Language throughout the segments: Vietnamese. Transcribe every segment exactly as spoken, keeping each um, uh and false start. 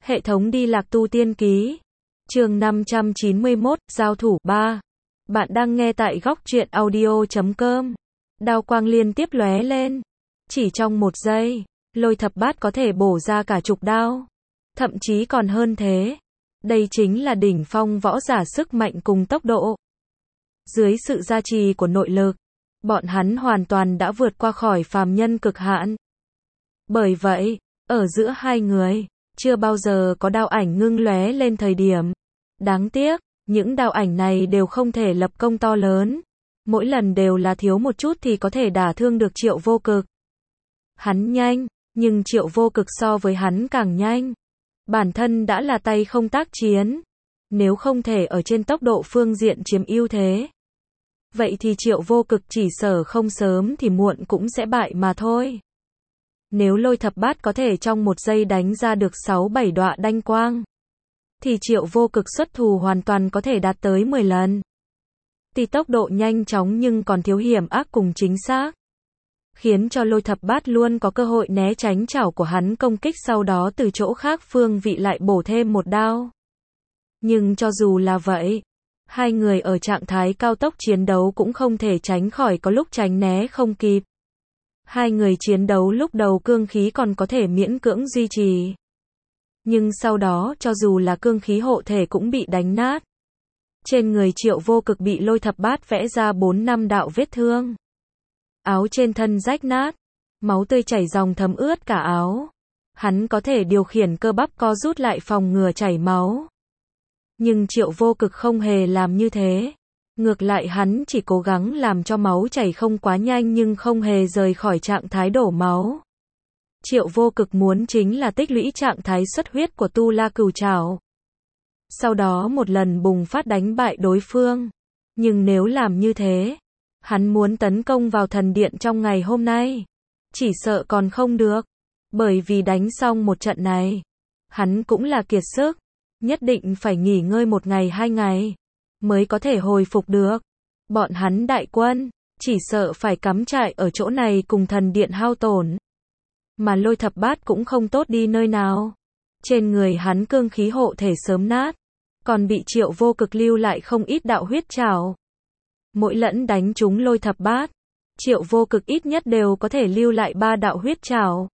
Hệ thống đi lạc tu tiên ký. Chương năm trăm chín mươi mốt, giao thủ ba. Bạn đang nghe tại góc truyện audio chấm com. Đao quang liên tiếp lóe lên. Chỉ trong một giây, Lôi Thập Bát có thể bổ ra cả chục đao. Thậm chí còn hơn thế. Đây chính là đỉnh phong võ giả sức mạnh cùng tốc độ. Dưới sự gia trì của nội lực, bọn hắn hoàn toàn đã vượt qua khỏi phàm nhân cực hạn. Bởi vậy, ở giữa hai người, chưa bao giờ có đao ảnh ngưng lóe lên thời điểm. Đáng tiếc, những đao ảnh này đều không thể lập công to lớn. Mỗi lần đều là thiếu một chút thì có thể đả thương được Triệu Vô Cực. Hắn nhanh, nhưng Triệu Vô Cực so với hắn càng nhanh. Bản thân đã là tay không tác chiến. Nếu không thể ở trên tốc độ phương diện chiếm ưu thế, vậy thì Triệu Vô Cực chỉ sở không sớm thì muộn cũng sẽ bại mà thôi. Nếu Lôi Thập Bát có thể trong một giây đánh ra được sáu bảy đọa đanh quang, thì Triệu Vô Cực xuất thủ hoàn toàn có thể đạt tới mười lần. Tuy tốc độ nhanh chóng nhưng còn thiếu hiểm ác cùng chính xác, khiến cho Lôi Thập Bát luôn có cơ hội né tránh chảo của hắn công kích, sau đó từ chỗ khác phương vị lại bổ thêm một đao. Nhưng cho dù là vậy, hai người ở trạng thái cao tốc chiến đấu cũng không thể tránh khỏi có lúc tránh né không kịp. Hai người chiến đấu lúc đầu cương khí còn có thể miễn cưỡng duy trì. Nhưng sau đó cho dù là cương khí hộ thể cũng bị đánh nát. Trên người Triệu Vô Cực bị Lôi Thập Bát vẽ ra bốn năm đạo vết thương. Áo trên thân rách nát, máu tươi chảy ròng thấm ướt cả áo. Hắn có thể điều khiển cơ bắp co rút lại phòng ngừa chảy máu. Nhưng Triệu Vô Cực không hề làm như thế. Ngược lại hắn chỉ cố gắng làm cho máu chảy không quá nhanh nhưng không hề rời khỏi trạng thái đổ máu. Triệu Vô Cực muốn chính là tích lũy trạng thái xuất huyết của Tu La Cửu Trảo. Sau đó một lần bùng phát đánh bại đối phương. Nhưng nếu làm như thế, hắn muốn tấn công vào thần điện trong ngày hôm nay, chỉ sợ còn không được. Bởi vì đánh xong một trận này, hắn cũng là kiệt sức. Nhất định phải nghỉ ngơi một ngày hai ngày, mới có thể hồi phục được. Bọn hắn đại quân, chỉ sợ phải cắm trại ở chỗ này cùng thần điện hao tổn. Mà Lôi Thập Bát cũng không tốt đi nơi nào. Trên người hắn cương khí hộ thể sớm nát, còn bị Triệu Vô Cực lưu lại không ít đạo huyết trảo. Mỗi lần đánh trúng Lôi Thập Bát, Triệu Vô Cực ít nhất đều có thể lưu lại ba đạo huyết trảo.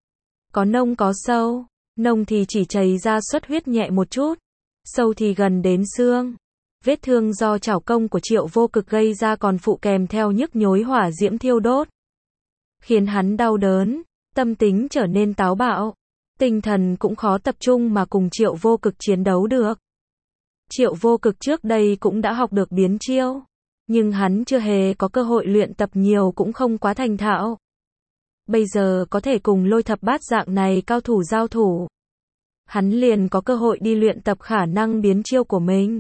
Có nông có sâu, nông thì chỉ chảy ra xuất huyết nhẹ một chút, sâu thì gần đến xương. Vết thương do trảo công của Triệu Vô Cực gây ra còn phụ kèm theo nhức nhối hỏa diễm thiêu đốt, khiến hắn đau đớn, tâm tính trở nên táo bạo, tinh thần cũng khó tập trung mà cùng Triệu Vô Cực chiến đấu được. Triệu Vô Cực trước đây cũng đã học được biến chiêu, nhưng hắn chưa hề có cơ hội luyện tập nhiều, cũng không quá thành thạo. Bây giờ có thể cùng Lôi Thập Bát dạng này cao thủ giao thủ, hắn liền có cơ hội đi luyện tập khả năng biến chiêu của mình.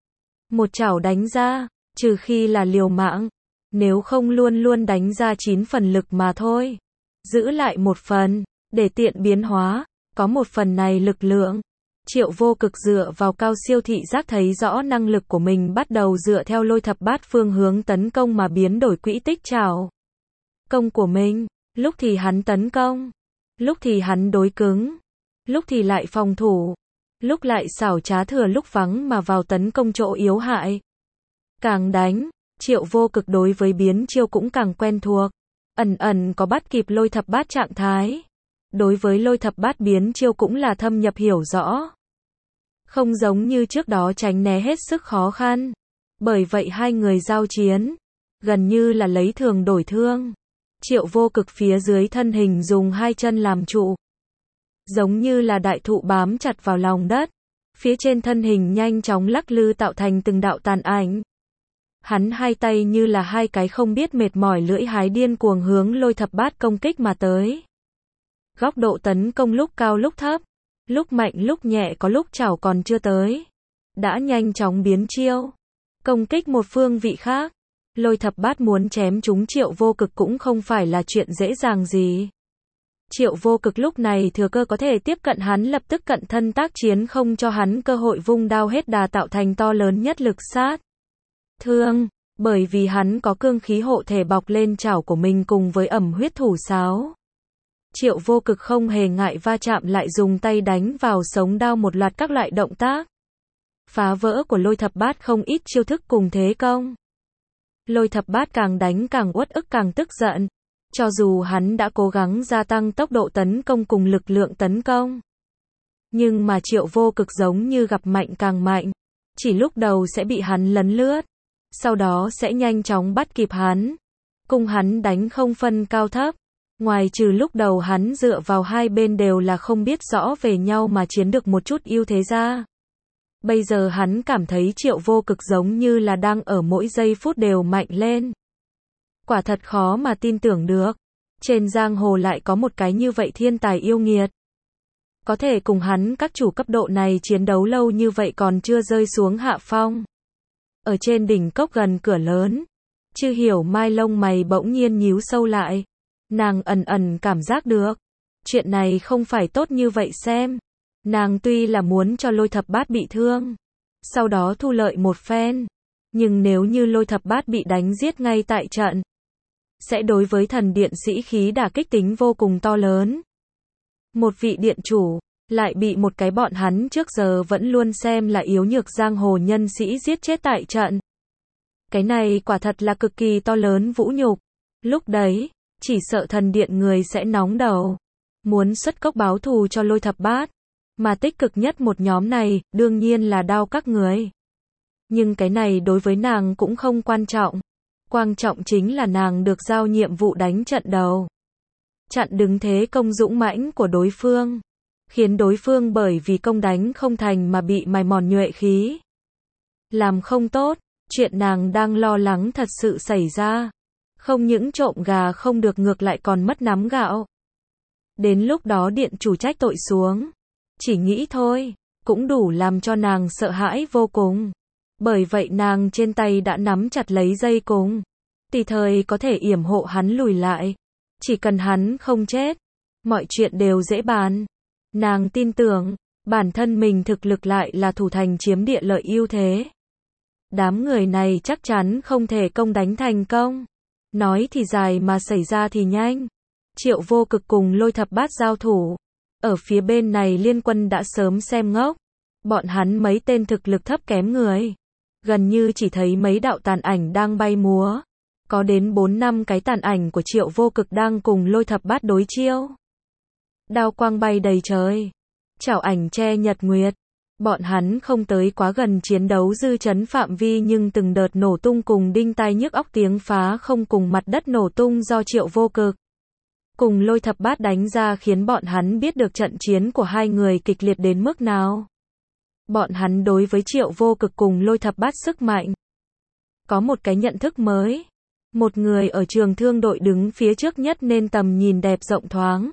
Một chảo đánh ra, trừ khi là liều mạng, nếu không luôn luôn đánh ra chín phần lực mà thôi. Giữ lại một phần, để tiện biến hóa, có một phần này lực lượng. Triệu Vô Cực dựa vào cao siêu thị giác thấy rõ năng lực của mình, bắt đầu dựa theo Lôi Thập Bát phương hướng tấn công mà biến đổi quỹ tích chảo công của mình. Lúc thì hắn tấn công, lúc thì hắn đối cứng, lúc thì lại phòng thủ, lúc lại xảo trá thừa lúc vắng mà vào tấn công chỗ yếu hại. Càng đánh, Triệu Vô Cực đối với biến chiêu cũng càng quen thuộc, ẩn ẩn có bắt kịp Lôi Thập Bát trạng thái. Đối với Lôi Thập Bát biến chiêu cũng là thâm nhập hiểu rõ. Không giống như trước đó tránh né hết sức khó khăn. Bởi vậy hai người giao chiến, gần như là lấy thường đổi thương. Triệu Vô Cực phía dưới thân hình dùng hai chân làm trụ, giống như là đại thụ bám chặt vào lòng đất. Phía trên thân hình nhanh chóng lắc lư tạo thành từng đạo tàn ảnh. Hắn hai tay như là hai cái không biết mệt mỏi lưỡi hái điên cuồng hướng Lôi Thập Bát công kích mà tới. Góc độ tấn công lúc cao lúc thấp, lúc mạnh lúc nhẹ, có lúc chảo còn chưa tới, đã nhanh chóng biến chiêu, công kích một phương vị khác. Lôi Thập Bát muốn chém trúng Triệu Vô Cực cũng không phải là chuyện dễ dàng gì. Triệu Vô Cực lúc này thừa cơ có thể tiếp cận hắn, lập tức cận thân tác chiến, không cho hắn cơ hội vung đao hết đà, tạo thành to lớn nhất lực sát thương. Bởi vì hắn có cương khí hộ thể bọc lên chảo của mình cùng với ẩm huyết thủ sáo. Triệu Vô Cực không hề ngại va chạm, lại dùng tay đánh vào sống đao, một loạt các loại động tác phá vỡ của Lôi Thập Bát không ít chiêu thức cùng thế công. Lôi Thập Bát càng đánh càng uất ức, càng tức giận. Cho dù hắn đã cố gắng gia tăng tốc độ tấn công cùng lực lượng tấn công, nhưng mà Triệu Vô Cực giống như gặp mạnh càng mạnh. Chỉ lúc đầu sẽ bị hắn lấn lướt, sau đó sẽ nhanh chóng bắt kịp hắn, cùng hắn đánh không phân cao thấp. Ngoài trừ lúc đầu hắn dựa vào hai bên đều là không biết rõ về nhau mà chiếm được một chút ưu thế ra, bây giờ hắn cảm thấy Triệu Vô Cực giống như là đang ở mỗi giây phút đều mạnh lên. Quả thật khó mà tin tưởng được, trên giang hồ lại có một cái như vậy thiên tài yêu nghiệt. Có thể cùng hắn các chủ cấp độ này chiến đấu lâu như vậy còn chưa rơi xuống hạ phong. Ở trên đỉnh cốc gần cửa lớn, Chư Hiểu Mai lông mày bỗng nhiên nhíu sâu lại. Nàng ẩn ẩn cảm giác được, chuyện này không phải tốt như vậy xem. Nàng tuy là muốn cho Lôi Thập Bát bị thương, sau đó thu lợi một phen, nhưng nếu như Lôi Thập Bát bị đánh giết ngay tại trận, sẽ đối với thần điện sĩ khí đả kích tính vô cùng to lớn. Một vị điện chủ, lại bị một cái bọn hắn trước giờ vẫn luôn xem là yếu nhược giang hồ nhân sĩ giết chết tại trận. Cái này quả thật là cực kỳ to lớn vũ nhục. Lúc đấy, chỉ sợ thần điện người sẽ nóng đầu, muốn xuất cốc báo thù cho Lôi Thập Bát. Mà tích cực nhất một nhóm này, đương nhiên là Đao Các người. Nhưng cái này đối với nàng cũng không quan trọng. Quan trọng chính là nàng được giao nhiệm vụ đánh trận đầu, chặn đứng thế công dũng mãnh của đối phương, khiến đối phương bởi vì công đánh không thành mà bị mài mòn nhuệ khí. Làm không tốt, chuyện nàng đang lo lắng thật sự xảy ra. Không những trộm gà không được, ngược lại còn mất nắm gạo. Đến lúc đó điện chủ trách tội xuống, chỉ nghĩ thôi, cũng đủ làm cho nàng sợ hãi vô cùng. Bởi vậy nàng trên tay đã nắm chặt lấy dây cung, tùy thời có thể yểm hộ hắn lùi lại. Chỉ cần hắn không chết, mọi chuyện đều dễ bàn. Nàng tin tưởng, bản thân mình thực lực lại là thủ thành chiếm địa lợi ưu thế. Đám người này chắc chắn không thể công đánh thành công. Nói thì dài mà xảy ra thì nhanh. Triệu Vô Cực cùng Lôi Thập Bát giao thủ. Ở phía bên này liên quân đã sớm xem ngốc. Bọn hắn mấy tên thực lực thấp kém người, gần như chỉ thấy mấy đạo tàn ảnh đang bay múa. Có đến bốn năm cái tàn ảnh của Triệu Vô Cực đang cùng Lôi Thập Bát đối chiêu. Đao quang bay đầy trời, chảo ảnh che nhật nguyệt. Bọn hắn không tới quá gần chiến đấu dư chấn phạm vi, nhưng từng đợt nổ tung cùng đinh tai nhức óc tiếng phá không cùng mặt đất nổ tung do Triệu Vô Cực cùng Lôi Thập Bát đánh ra khiến bọn hắn biết được trận chiến của hai người kịch liệt đến mức nào. Bọn hắn đối với Triệu Vô Cực cùng Lôi Thập Bát sức mạnh có một cái nhận thức mới. Một người ở trường thương đội đứng phía trước nhất nên tầm nhìn đẹp rộng thoáng,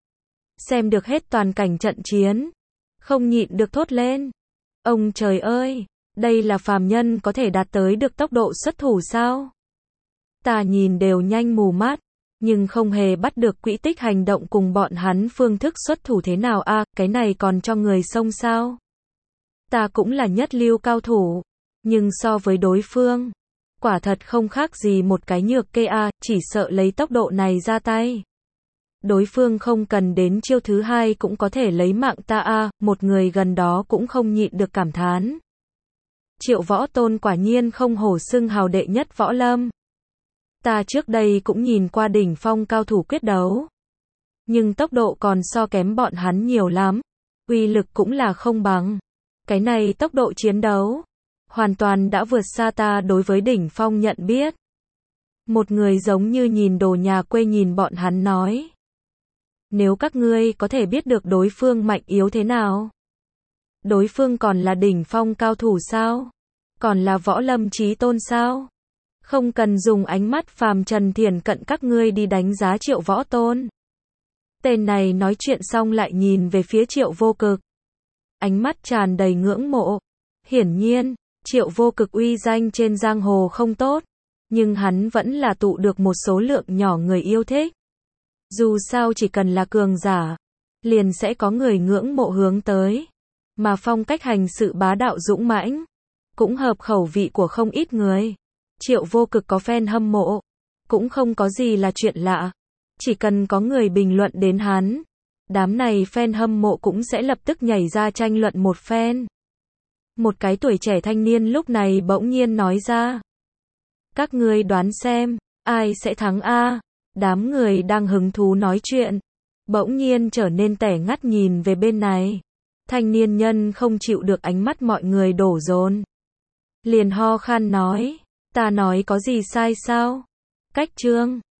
xem được hết toàn cảnh trận chiến, không nhịn được thốt lên: ông trời ơi, đây là phàm nhân có thể đạt tới được tốc độ xuất thủ sao? Ta nhìn đều nhanh mù mắt, nhưng không hề bắt được quỹ tích hành động cùng bọn hắn phương thức xuất thủ thế nào a, à, cái này còn cho người xông sao? Ta cũng là nhất lưu cao thủ, nhưng so với đối phương, quả thật không khác gì một cái nhược kê a, à, chỉ sợ lấy tốc độ này ra tay, đối phương không cần đến chiêu thứ hai cũng có thể lấy mạng ta a, à, một người gần đó cũng không nhịn được cảm thán. Triệu Võ Tôn quả nhiên không hổ xưng hào đệ nhất võ lâm. Ta trước đây cũng nhìn qua đỉnh phong cao thủ quyết đấu, nhưng tốc độ còn so kém bọn hắn nhiều lắm, uy lực cũng là không bằng. Cái này tốc độ chiến đấu hoàn toàn đã vượt xa ta đối với đỉnh phong nhận biết. Một người giống như nhìn đồ nhà quê nhìn bọn hắn nói: nếu các ngươi có thể biết được đối phương mạnh yếu thế nào, đối phương còn là đỉnh phong cao thủ sao? Còn là võ lâm chí tôn sao? Không cần dùng ánh mắt phàm trần thiển cận các ngươi đi đánh giá Triệu Võ Tôn. Tên này nói chuyện xong lại nhìn về phía Triệu Vô Cực, ánh mắt tràn đầy ngưỡng mộ. Hiển nhiên, Triệu Vô Cực uy danh trên giang hồ không tốt, nhưng hắn vẫn là tụ được một số lượng nhỏ người yêu thích. Dù sao chỉ cần là cường giả, liền sẽ có người ngưỡng mộ hướng tới. Mà phong cách hành sự bá đạo dũng mãnh, cũng hợp khẩu vị của không ít người. Triệu Vô Cực có fan hâm mộ, cũng không có gì là chuyện lạ. Chỉ cần có người bình luận đến hắn, đám này fan hâm mộ cũng sẽ lập tức nhảy ra tranh luận một phen. Một cái tuổi trẻ thanh niên lúc này bỗng nhiên nói ra. Các ngươi đoán xem, ai sẽ thắng a? Đám người đang hứng thú nói chuyện, bỗng nhiên trở nên tẻ ngắt nhìn về bên này. Thanh niên nhân không chịu được ánh mắt mọi người đổ dồn, liền ho khan nói, ta nói có gì sai sao? Cách Trương